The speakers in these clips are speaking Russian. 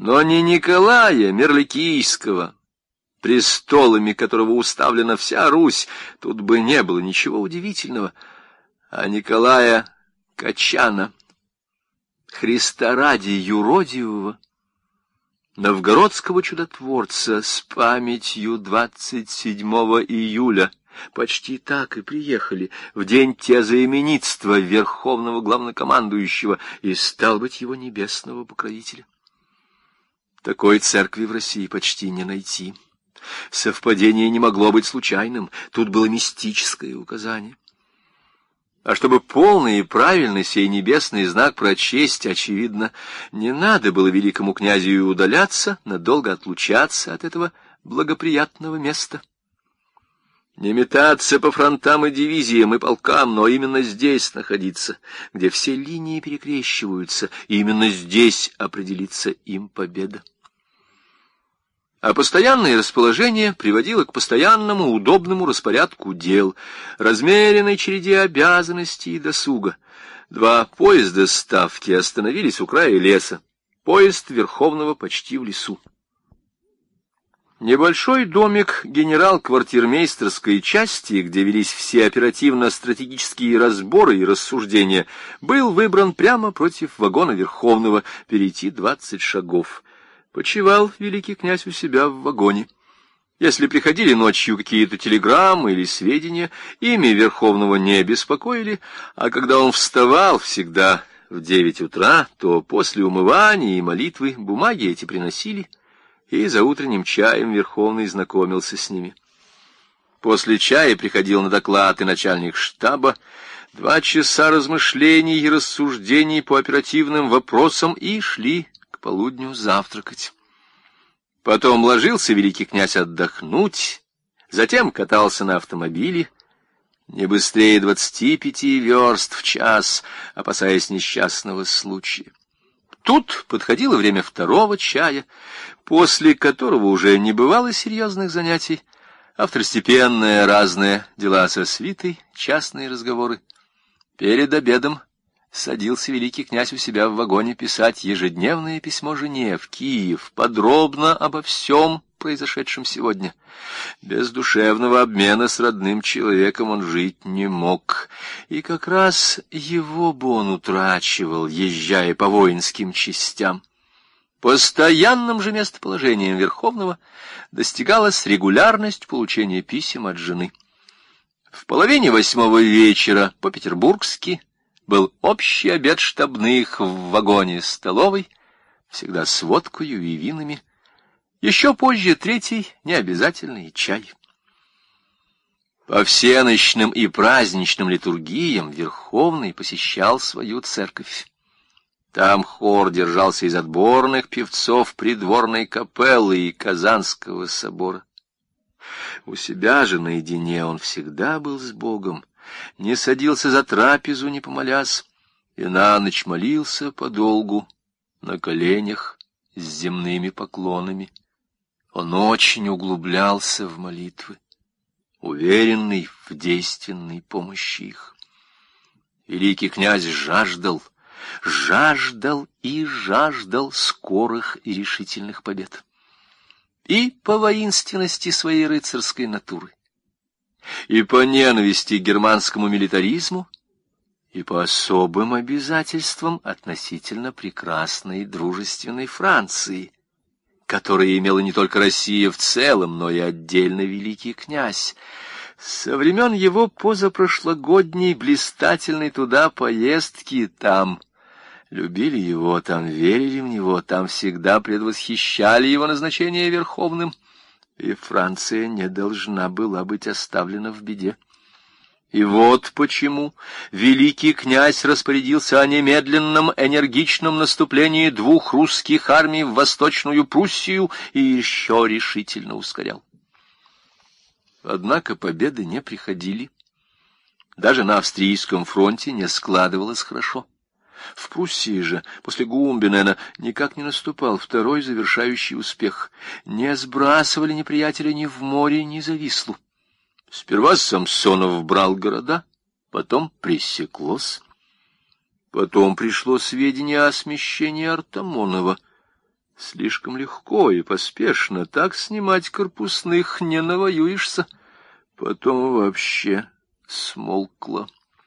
но не Николая Мерликийского, престолами которого уставлена вся Русь, тут бы не было ничего удивительного, а Николая Качана, Христа ради юродивого, новгородского чудотворца с памятью 27 июля. Почти так и приехали, в день тезаименитства верховного главнокомандующего и, стал быть, его небесного покровителя. Такой церкви в России почти не найти. Совпадение не могло быть случайным, тут было мистическое указание. А чтобы полный и правильный сей небесный знак прочесть, очевидно, не надо было великому князю и удаляться, надолго отлучаться от этого благоприятного места. Не метаться по фронтам и дивизиям и полкам, но именно здесь находиться, где все линии перекрещиваются, и именно здесь определится им победа. А постоянное расположение приводило к постоянному удобному распорядку дел, размеренной череде обязанностей и досуга. 2 поезда ставки остановились у края леса, поезд Верховного почти в лесу. Небольшой домик генерал-квартирмейстерской части, где велись все оперативно-стратегические разборы и рассуждения, был выбран прямо против вагона Верховного, перейти 20 шагов. Почивал великий князь у себя в вагоне. Если приходили ночью какие-то телеграммы или сведения, ими Верховного не беспокоили, а когда он вставал всегда в 9 утра, то после умывания и молитвы бумаги эти приносили, и за утренним чаем Верховный знакомился с ними. После чая приходил на доклад и начальник штаба, 2 часа размышлений и рассуждений по оперативным вопросам, и шли к полудню завтракать. Потом ложился великий князь отдохнуть, затем катался на автомобиле, не быстрее 25 верст в час, опасаясь несчастного случая. Тут подходило время 2-го чая, после которого уже не бывало серьезных занятий, а второстепенные разные дела со свитой, частные разговоры. Перед обедом садился великий князь у себя в вагоне писать ежедневное письмо жене в Киев, подробно обо всем произошедшем сегодня. Без душевного обмена с родным человеком он жить не мог, и как раз его бы он утрачивал, езжая по воинским частям. Постоянным же местоположением Верховного достигалась регулярность получения писем от жены. В 7:30 вечера по-петербургски был общий обед штабных в вагоне-столовой, всегда с водкою и винами. Еще позже 3-й необязательный чай. По всенощным и праздничным литургиям Верховный посещал свою церковь. Там хор держался из отборных певцов придворной капеллы и Казанского собора. У себя же наедине он всегда был с Богом, не садился за трапезу, не помолясь, и на ночь молился подолгу, на коленях, с земными поклонами. Он очень углублялся в молитвы, уверенный в действенной помощи их. Великий князь жаждал и жаждал скорых и решительных побед. И по воинственности своей рыцарской натуры, и по ненависти к германскому милитаризму, и по особым обязательствам относительно прекрасной дружественной Франции, которое имела не только Россия в целом, но и отдельно великий князь. Со времен его позапрошлогодней блистательной туда поездки там любили его, там верили в него, там всегда предвосхищали его назначение верховным, и Франция не должна была быть оставлена в беде. И вот почему великий князь распорядился о немедленном энергичном наступлении 2 русских армий в Восточную Пруссию и еще решительно ускорял. Однако победы не приходили. Даже на австрийском фронте не складывалось хорошо. В Пруссии же, после Гумбинена, никак не наступал 2-й завершающий успех. Не сбрасывали неприятеля ни в море, ни за Вислу. Сперва Самсонов брал города, потом пресеклось. Потом пришло сведения о смещении Артамонова. Слишком легко и поспешно так снимать корпусных не навоюешься. Потом вообще смолкло.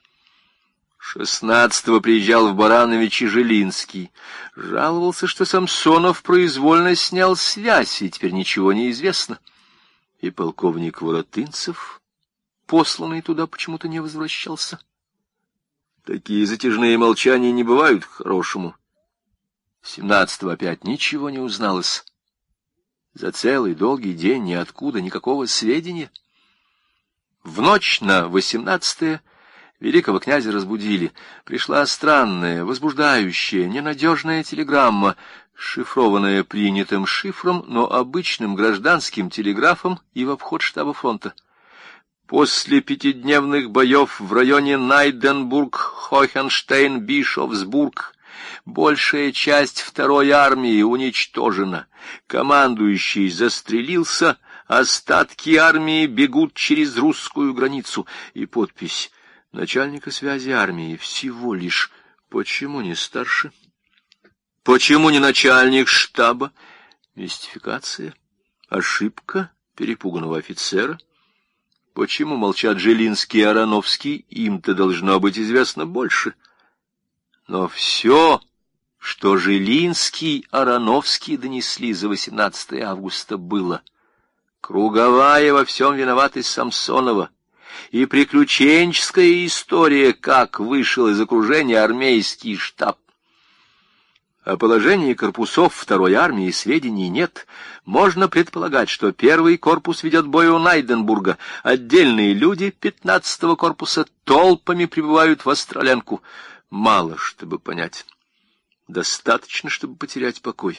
16-го приезжал в Барановичи Жилинский. Жаловался, что Самсонов произвольно снял связь, и теперь ничего не известно. И полковник Воротынцев, посланный туда, почему-то не возвращался. Такие затяжные молчания не бывают к хорошему. 17-го опять ничего не узналось. За целый долгий день ниоткуда никакого сведения. В ночь на 18-е великого князя разбудили. Пришла странная, возбуждающая, ненадежная телеграмма, шифрованная принятым шифром, но обычным гражданским телеграфом и в обход штаба фронта. После 5-дневных боев в районе Найденбург, Хохенштейн, Бишофсбург большая часть второй армии уничтожена. Командующий застрелился, остатки армии бегут через русскую границу. И подпись начальника связи армии всего лишь. Почему не старше? Почему не начальник штаба? Мистификация? Ошибка перепуганного офицера? Почему молчат Жилинский и Ароновский? Им-то должно быть известно больше. Но все, что Жилинский, Ароновский донесли за 18 августа, было: круговая во всем виноватость Самсонова и приключенческая история, как вышел из окружения армейский штаб. О положении корпусов второй армии сведений нет. Можно предполагать, что первый корпус ведет бой у Найденбурга. Отдельные люди 15-го корпуса толпами прибывают в Остроленку. Мало, чтобы понять. Достаточно, чтобы потерять покой.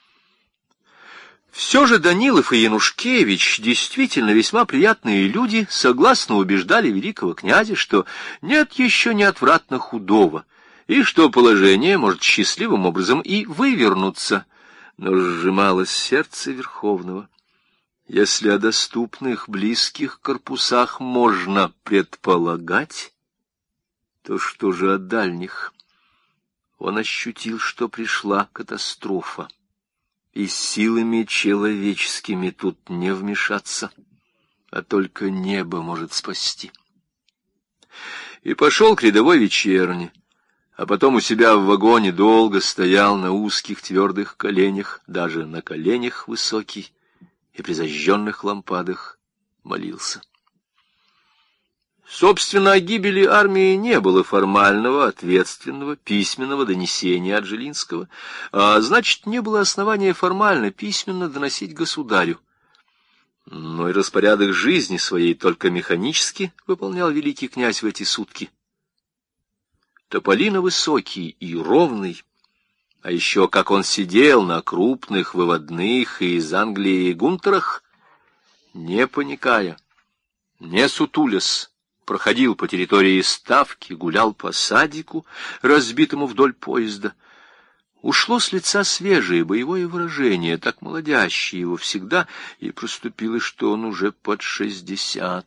Все же Данилов и Янушкевич, действительно весьма приятные люди, согласно убеждали великого князя, что нет еще неотвратно худого, и что положение может счастливым образом и вывернуться. Но сжималось сердце Верховного. Если о доступных близких корпусах можно предполагать, то что же о дальних? Он ощутил, что пришла катастрофа, и силами человеческими тут не вмешаться, а только небо может спасти. И пошел к рядовой вечерне, а потом у себя в вагоне долго стоял на узких твердых коленях, даже на коленях высокий, и при зажженных лампадах молился. Собственно, о гибели армии не было формального, ответственного, письменного донесения от Жилинского, а значит, не было основания формально, письменно доносить государю. Но и распорядок жизни своей только механически выполнял великий князь в эти сутки. Тополино высокий и ровный, а еще как он сидел на крупных выводных из Англии гунтерах, не паникая, не сутулясь, проходил по территории ставки, гулял по садику, разбитому вдоль поезда. Ушло с лица свежее боевое выражение, так молодящее его всегда, и проступило, что он уже под 60.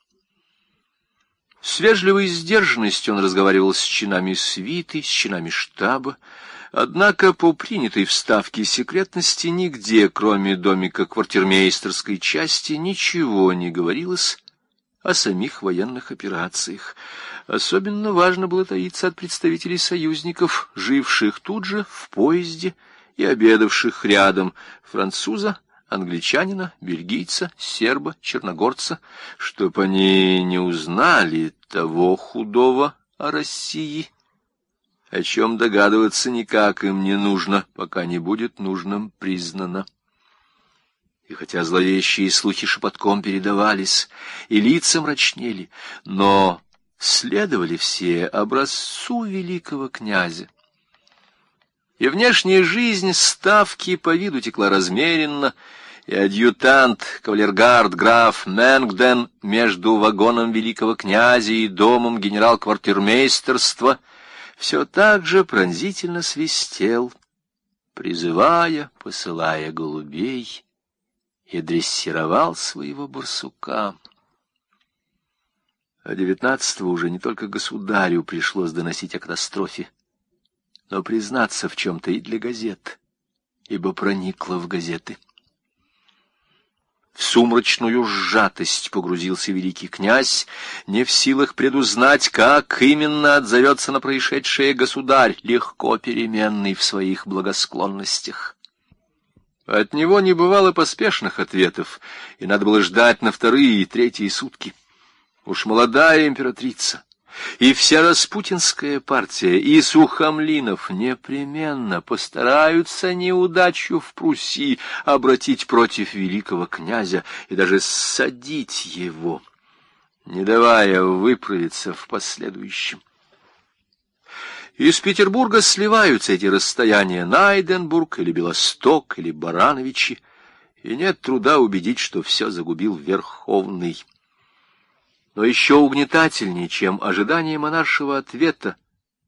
С вежливой сдержанностью он разговаривал с чинами свиты, с чинами штаба, однако по принятой в Ставке секретности нигде, кроме домика квартирмейстерской части, ничего не говорилось о самих военных операциях. Особенно важно было таиться от представителей союзников, живших тут же, в поезде, и обедавших рядом: француза, англичанина, бельгийца, серба, черногорца, чтоб они не узнали того худого о России, о чем догадываться никак им не нужно, пока не будет нужным признано. И хотя зловещие слухи шепотком передавались, и лица мрачнели, но следовали все образцу великого князя. И внешняя жизнь Ставки по виду текла размеренно, и адъютант, кавалергард граф Менгден между вагоном великого князя и домом генерал-квартирмейстерства все так же пронзительно свистел, призывая, посылая голубей, и дрессировал своего барсука. А 19-го уже не только государю пришлось доносить о катастрофе, но признаться в чем-то и для газет. ибо проникла в газеты. В сумрачную сжатость погрузился великий князь, не в силах предузнать, как именно отзовется на происшедшее государь, легко переменный в своих благосклонностях. От него не бывало поспешных ответов, и надо было ждать на вторые и третьи сутки. Уж молодая императрица и вся распутинская партия, и Сухомлинов непременно постараются неудачу в Пруссии обратить против великого князя и даже ссадить его, не давая выправиться в последующем. Из Петербурга сливаются эти расстояния на Эдинбург или Белосток или Барановичи, и нет труда убедить, что все загубил Верховный. Но еще угнетательнее, чем ожидание монаршего ответа,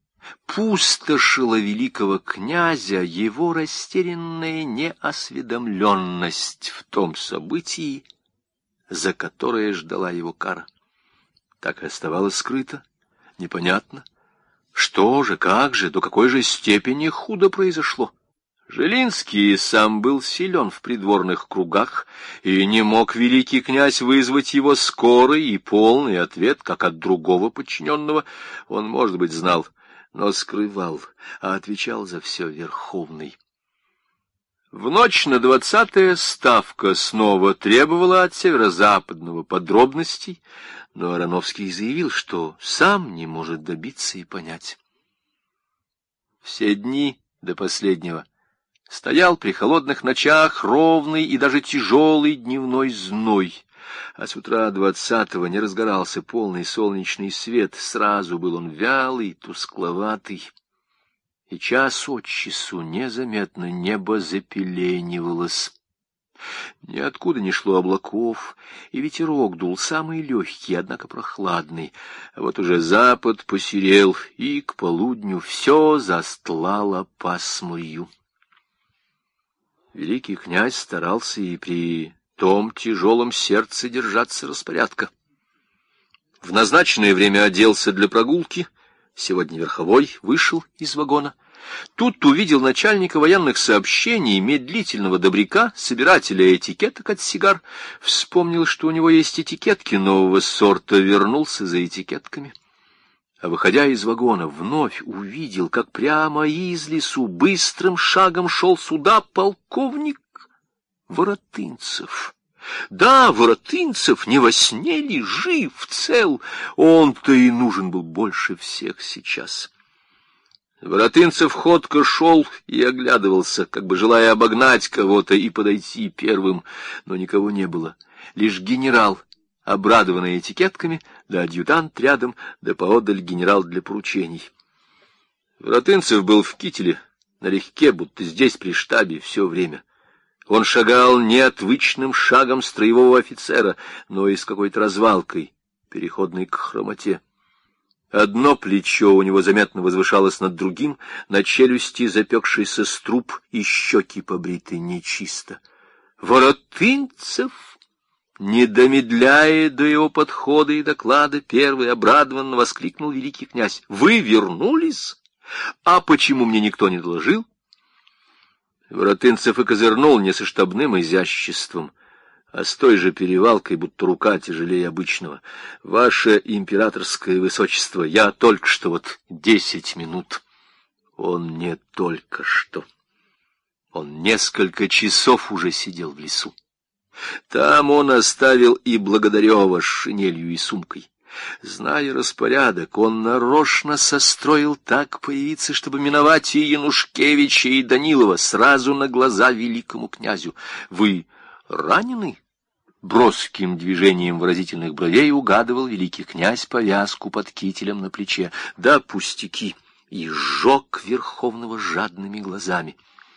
пустошила великого князя его растерянная неосведомленность в том событии, за которое ждала его кара. Так и оставалось скрыто, непонятно. Что же, как же, до какой же степени худо произошло? Жилинский сам был силен в придворных кругах, и не мог великий князь вызвать его скорый и полный ответ, как от другого подчиненного. Он, может быть, знал, но скрывал, а отвечал за все Верховный. В ночь на 20-е Ставка снова требовала от северо-западного подробностей, но Ароновский заявил, что сам не может добиться и понять. Все дни до последнего стоял при холодных ночах ровный и даже тяжелый дневной зной, а с утра 20-го не разгорался полный солнечный свет, сразу был он вялый, тускловатый, и час от часу незаметно небо запеленивалось. Ниоткуда не шло облаков, и ветерок дул самый легкий, однако прохладный. А вот уже запад посерел, и к полудню все застлало пасмурью. Великий князь старался и при том тяжелом сердце держаться распорядка. В назначенное время оделся для прогулки, сегодня верховой, вышел из вагона. Тут увидел начальника военных сообщений, медлительного добряка, собирателя этикеток от сигар. Вспомнил, что у него есть этикетки нового сорта, вернулся за этикетками. А выходя из вагона, вновь увидел, как прямо из лесу быстрым шагом шел сюда полковник Воротынцев. Да, Воротынцев не во сне ли, жив, цел, он-то и нужен был больше всех сейчас. Воротынцев ходко шел и оглядывался, как бы желая обогнать кого-то и подойти первым, но никого не было, лишь генерал, обрадованный этикетками, да адъютант рядом, да поодаль генерал для поручений. Воротынцев был в кителе, налегке, будто здесь при штабе все время. Он шагал не отвычным шагом строевого офицера, но и с какой-то развалкой, переходной к хромоте. Одно плечо у него заметно возвышалось над другим, на челюсти запекшийся струп и щеки побриты нечисто. Воротынцев! Не домедляя до его подхода и доклада, первый обрадованно воскликнул великий князь: «Вы вернулись? А почему мне никто не доложил?» Воротынцев и козырнул не со штабным изяществом, а с той же перевалкой, будто рука тяжелее обычного. «Ваше императорское высочество, я только что 10 минут». Он не только что. Он несколько часов уже сидел в лесу. Там он оставил и Благодарева с шинелью и сумкой. Зная распорядок, он нарочно состроил так появиться, чтобы миновать и Янушкевича, и Данилова сразу на глаза великому князю. «Вы ранены?» Броским движением выразительных бровей угадывал великий князь повязку под кителем на плече. «Да пустяки!» И сжег Верховного жадными глазами.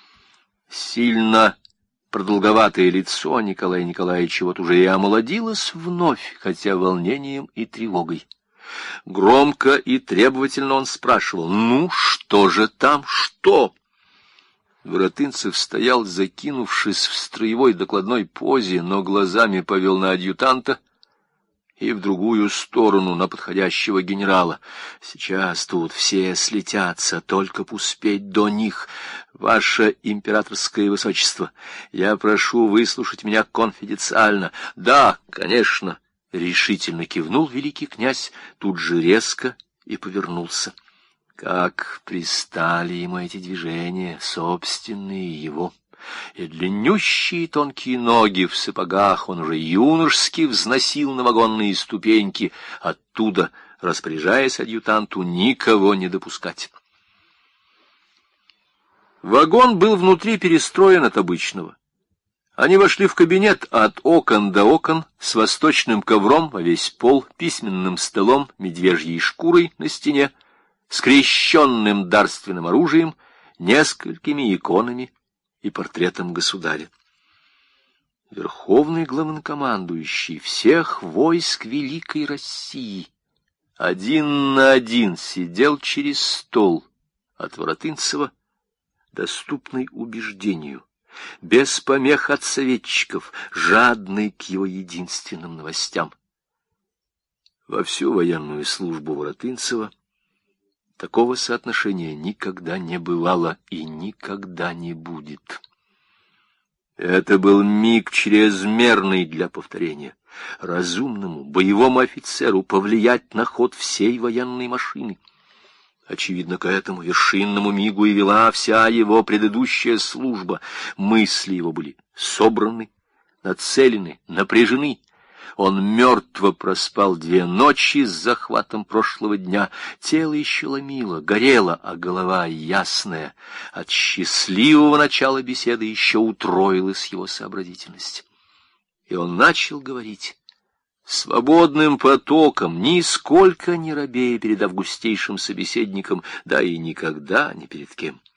Сильно продолговатое лицо Николая Николаевича уже и омолодилось вновь, хотя волнением и тревогой. Громко и требовательно он спрашивал: «Ну, что же там, что?» Воротынцев стоял, закинувшись в строевой докладной позе, но глазами повел на адъютанта и в другую сторону, на подходящего генерала. Сейчас тут все слетятся, только б успеть до них. Ваше императорское высочество, я прошу выслушать меня конфиденциально. Да, конечно, — решительно кивнул великий князь, тут же резко и повернулся. Как пристали ему эти движения, собственные его. И длиннющие тонкие ноги в сапогах он уже юношески взносил на вагонные ступеньки, оттуда, распоряжаясь адъютанту, никого не допускать. Вагон был внутри перестроен от обычного. Они вошли в кабинет от окон до окон, с восточным ковром во весь пол, письменным столом, медвежьей шкурой на стене, скрещенным дарственным оружием, несколькими иконами и портретом государя. Верховный главнокомандующий всех войск Великой России один на один сидел через стол от Воротынцева, доступный убеждению, без помех от советчиков, жадный к его единственным новостям. Во всю военную службу Воротынцева такого соотношения никогда не бывало и никогда не будет. Это был миг чрезмерный для повторения. Разумному, боевому офицеру повлиять на ход всей военной машины. Очевидно, к этому вершинному мигу и вела вся его предыдущая служба. Мысли его были собраны, нацелены, напряжены. Он мертво проспал 2 ночи с захватом прошлого дня. Тело еще ломило, горело, а голова ясная. От счастливого начала беседы еще утроилась его сообразительность. И он начал говорить свободным потоком, нисколько не робея перед августейшим собеседником, да и никогда ни перед кем.